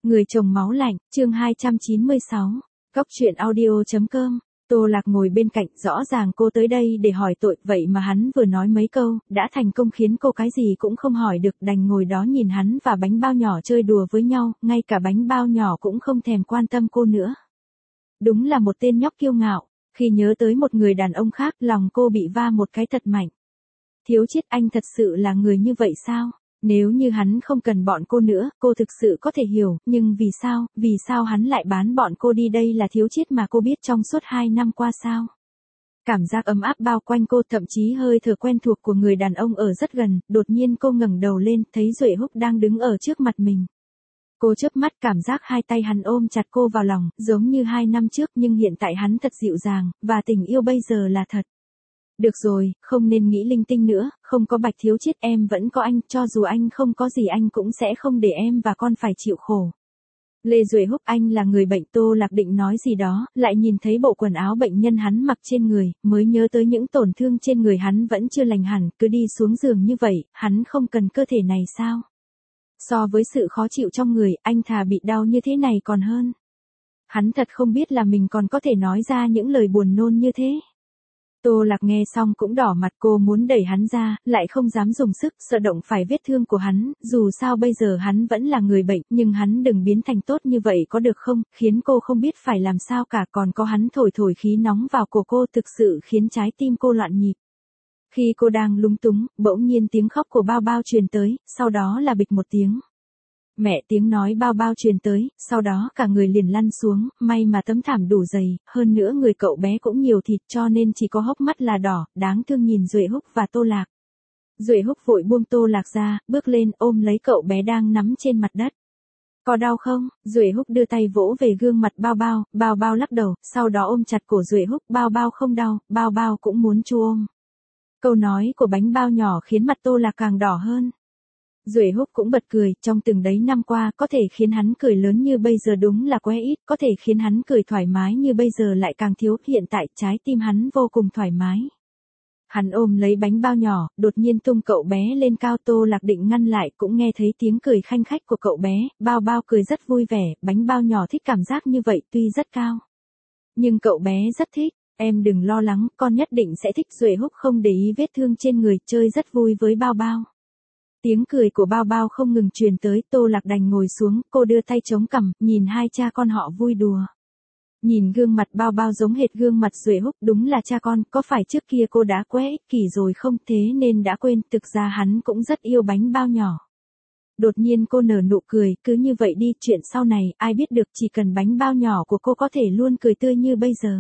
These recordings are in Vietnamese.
Người chồng máu lạnh, chương 296. Cóc truyện audio.com. Tô Lạc ngồi bên cạnh, rõ ràng cô tới đây để hỏi tội, vậy mà hắn vừa nói mấy câu, đã thành công khiến cô cái gì cũng không hỏi được, đành ngồi đó nhìn hắn và bánh bao nhỏ chơi đùa với nhau, ngay cả bánh bao nhỏ cũng không thèm quan tâm cô nữa. Đúng là một tên nhóc kiêu ngạo, khi nhớ tới một người đàn ông khác, lòng cô bị va một cái thật mạnh. Thiếu Chiết, anh thật sự là người như vậy sao? Nếu như hắn không cần bọn cô nữa, cô thực sự có thể hiểu, nhưng vì sao hắn lại bán bọn cô đi, đây là Thiếu Chiết mà cô biết trong suốt 2 năm qua sao? Cảm giác ấm áp bao quanh cô, thậm chí hơi thở quen thuộc của người đàn ông ở rất gần, đột nhiên cô ngẩng đầu lên, thấy Duệ Húc đang đứng ở trước mặt mình. Cô chớp mắt, cảm giác hai tay hắn ôm chặt cô vào lòng, giống như 2 năm trước, nhưng hiện tại hắn thật dịu dàng, và tình yêu bây giờ là thật. Được rồi, không nên nghĩ linh tinh nữa, không có Bạch Thiếu Chiết em vẫn có anh, cho dù anh không có gì anh cũng sẽ không để em và con phải chịu khổ. Lê Duệ Húc, anh là người bệnh. Tô Lạc định nói gì đó, lại nhìn thấy bộ quần áo bệnh nhân hắn mặc trên người, mới nhớ tới những tổn thương trên người hắn vẫn chưa lành hẳn, cứ đi xuống giường như vậy, hắn không cần cơ thể này sao? So với sự khó chịu trong người, anh thà bị đau như thế này còn hơn. Hắn thật không biết là mình còn có thể nói ra những lời buồn nôn như thế. Tô Lạc nghe xong cũng đỏ mặt, cô muốn đẩy hắn ra, lại không dám dùng sức, sợ động phải vết thương của hắn, dù sao bây giờ hắn vẫn là người bệnh, nhưng hắn đừng biến thành tốt như vậy có được không, khiến cô không biết phải làm sao cả, còn có hắn thổi khí nóng vào cổ cô thực sự khiến trái tim cô loạn nhịp. Khi cô đang lúng túng, bỗng nhiên tiếng khóc của Bao Bao truyền tới, sau đó là bịch một tiếng. Mẹ, tiếng nói Bao Bao truyền tới, sau đó cả người liền lăn xuống, may mà tấm thảm đủ dày, hơn nữa người cậu bé cũng nhiều thịt cho nên chỉ có hốc mắt là đỏ, đáng thương nhìn Duệ Húc và Tô Lạc. Duệ Húc vội buông Tô Lạc ra, bước lên ôm lấy cậu bé đang nằm trên mặt đất. Có đau không? Duệ Húc đưa tay vỗ về gương mặt Bao Bao lắc đầu, sau đó ôm chặt cổ Duệ Húc, Bao Bao không đau, Bao Bao cũng muốn chu ôm. Câu nói của bánh bao nhỏ khiến mặt Tô Lạc càng đỏ hơn. Duệ Húc cũng bật cười, trong từng đấy năm qua, có thể khiến hắn cười lớn như bây giờ đúng là quá ít, có thể khiến hắn cười thoải mái như bây giờ lại càng thiếu, hiện tại trái tim hắn vô cùng thoải mái. Hắn ôm lấy bánh bao nhỏ, đột nhiên tung cậu bé lên cao. Tô Lạc định ngăn lại, cũng nghe thấy tiếng cười khanh khách của cậu bé, Bao Bao cười rất vui vẻ, bánh bao nhỏ thích cảm giác như vậy tuy rất cao. Nhưng cậu bé rất thích. Em đừng lo lắng, con nhất định sẽ thích. Duệ Húc không để ý vết thương trên người, chơi rất vui với Bao Bao. Tiếng cười của Bao Bao không ngừng truyền tới, Tô Lạc đành ngồi xuống, cô đưa tay chống cằm, nhìn hai cha con họ vui đùa. Nhìn gương mặt Bao Bao giống hệt gương mặt Duệ Húc, đúng là cha con, có phải trước kia cô đã quá ích kỷ rồi không, thế nên đã quên, thực ra hắn cũng rất yêu bánh bao nhỏ. Đột nhiên cô nở nụ cười, cứ như vậy đi, chuyện sau này, ai biết được, chỉ cần bánh bao nhỏ của cô có thể luôn cười tươi như bây giờ.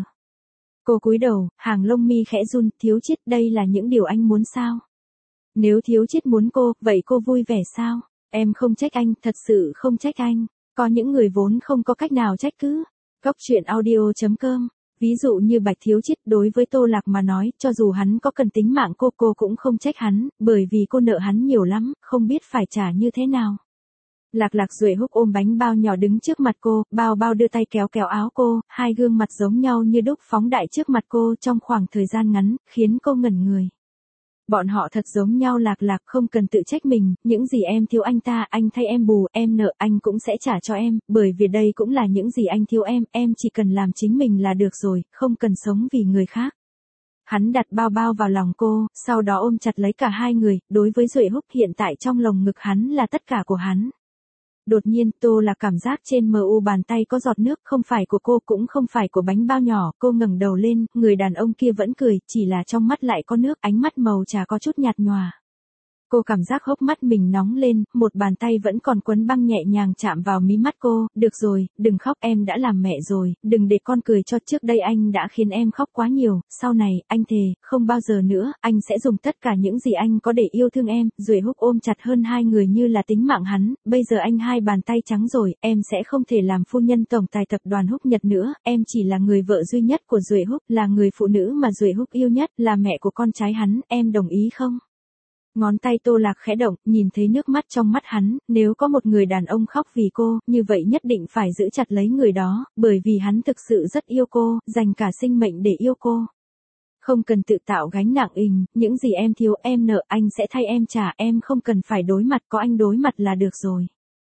Cô cúi đầu, hàng lông mi khẽ run. Thiếu Chiết, đây là những điều anh muốn sao? Nếu Thiếu Chiết muốn cô, vậy cô vui vẻ sao? Em không trách anh, thật sự không trách anh. Có những người vốn không có cách nào trách cứ. Cóc truyện audio.com. Ví dụ như Bạch Thiếu Chiết, đối với Tô Lạc mà nói, cho dù hắn có cần tính mạng cô cũng không trách hắn, bởi vì cô nợ hắn nhiều lắm, không biết phải trả như thế nào. Lạc. Duệ Húc ôm bánh bao nhỏ đứng trước mặt cô, Bao Bao đưa tay kéo áo cô, hai gương mặt giống nhau như đúc phóng đại trước mặt cô trong khoảng thời gian ngắn, khiến cô ngẩn người. Bọn họ thật giống nhau. Lạc, không cần tự trách mình, những gì em thiếu anh ta, anh thay em bù, em nợ, anh cũng sẽ trả cho em, bởi vì đây cũng là những gì anh thiếu em chỉ cần làm chính mình là được rồi, không cần sống vì người khác. Hắn đặt Bao Bao vào lòng cô, sau đó ôm chặt lấy cả hai người, đối với Duệ Húc hiện tại trong lồng ngực hắn là tất cả của hắn. Đột nhiên, Tô Lạc cảm giác trên mu bàn tay có giọt nước, không phải của cô cũng không phải của bánh bao nhỏ, cô ngẩng đầu lên, người đàn ông kia vẫn cười, chỉ là trong mắt lại có nước, ánh mắt màu trà có chút nhạt nhòa. Cô cảm giác hốc mắt mình nóng lên, một bàn tay vẫn còn quấn băng nhẹ nhàng chạm vào mí mắt cô, được rồi, đừng khóc, em đã làm mẹ rồi, đừng để con cười cho, trước đây anh đã khiến em khóc quá nhiều, sau này, anh thề, không bao giờ nữa, anh sẽ dùng tất cả những gì anh có để yêu thương em. Duệ Húc ôm chặt hơn hai người như là tính mạng hắn, bây giờ anh hai bàn tay trắng rồi, em sẽ không thể làm phu nhân tổng tài tập đoàn Húc Nhật nữa, em chỉ là người vợ duy nhất của Duệ Húc, là người phụ nữ mà Duệ Húc yêu nhất, là mẹ của con trai hắn, em đồng ý không? Ngón tay Tô Lạc khẽ động, nhìn thấy nước mắt trong mắt hắn, nếu có một người đàn ông khóc vì cô, như vậy nhất định phải giữ chặt lấy người đó, bởi vì hắn thực sự rất yêu cô, dành cả sinh mệnh để yêu cô. Không cần tự tạo gánh nặng những gì em thiếu em nợ anh sẽ thay em trả, em không cần phải đối mặt, có anh đối mặt là được rồi.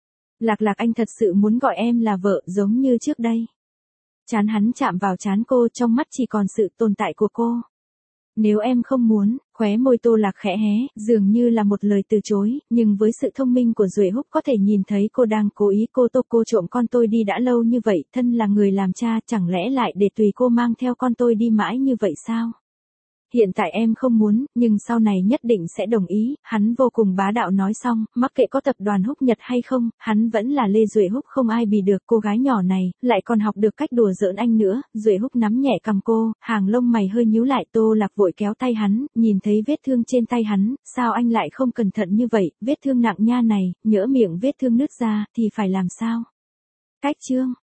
Lạc Lạc anh thật sự muốn gọi em là vợ giống như trước đây. Trán hắn chạm vào trán cô, trong mắt chỉ còn sự tồn tại của cô. Nếu em không muốn, khóe môi Tô Lạc khẽ hé, dường như là một lời từ chối, nhưng với sự thông minh của Duệ Húc có thể nhìn thấy cô đang cố ý. Cô trộm con tôi đi đã lâu như vậy, thân là người làm cha, chẳng lẽ lại để tùy cô mang theo con tôi đi mãi như vậy sao? Hiện tại em không muốn, nhưng sau này nhất định sẽ đồng ý, hắn vô cùng bá đạo nói xong, mặc kệ có tập đoàn Húc Nhật hay không, hắn vẫn là Lê Duệ Húc, không ai bì được. Cô gái nhỏ này, lại còn học được cách đùa giỡn anh nữa. Duệ Húc nắm nhẹ cằm cô, hàng lông mày hơi nhíu lại. Tô Lạc vội kéo tay hắn, nhìn thấy vết thương trên tay hắn, sao anh lại không cẩn thận như vậy, vết thương nặng nha này, nhỡ miệng vết thương nứt ra, thì phải làm sao? Cách chương